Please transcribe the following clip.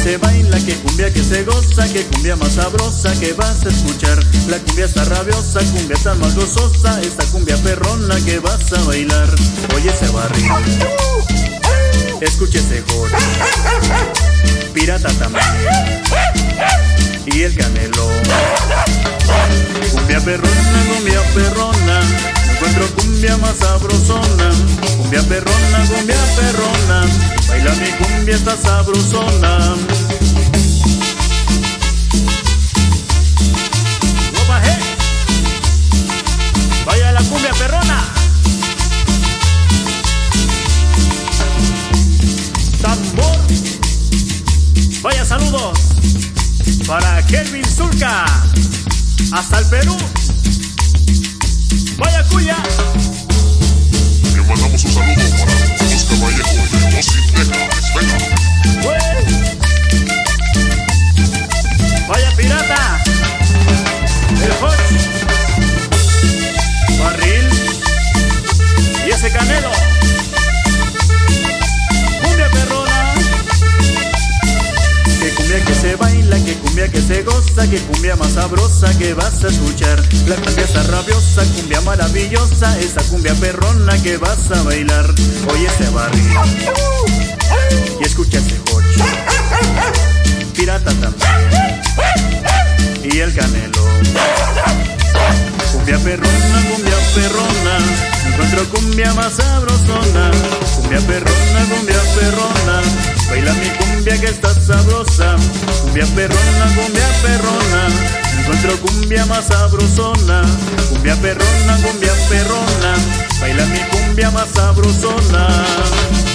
se baila, qué cumbia que se goza, qué cumbia más sabrosa que vas a escuchar. La cumbia está rabiosa, cumbia está más gozosa, esta cumbia perrona que vas a bailar. Oye ese barril, escuche ese joro, pirata también, y el canelo. Cumbia perrona, encuentro cumbia más sabrosona. Cumbia perrona, baila mi cumbia está sabrosona. ¡No bajé! ¡Vaya la cumbia perrona! ¡Tambor! ¡Vaya saludos! Para Kelvin Zulca, hasta el Perú. ¡Vaya cuya! Le mandamos un saludo para Oscar Vallejo de Austin, Texas. Venga. ¡Vaya pirata! El Hodge, Barril y ese Canelo. Cumbia perrona, que cumbia que se baila, que cumbia que se goza, que cumbia más sabrosa que vas a escuchar. La cumbia está rabiosa, cumbia maravillosa, esa cumbia perrona que vas a bailar. Oye ese Barril y escucha ese Hodge, pirata también, y el Canelo. Cumbia perrona, encuentro cumbia más sabrosona. Cumbia perrona, baila mi cumbia que está sabrosa. Cumbia perrona, encuentro cumbia más sabrosona. Cumbia perrona, baila mi cumbia más sabrosona.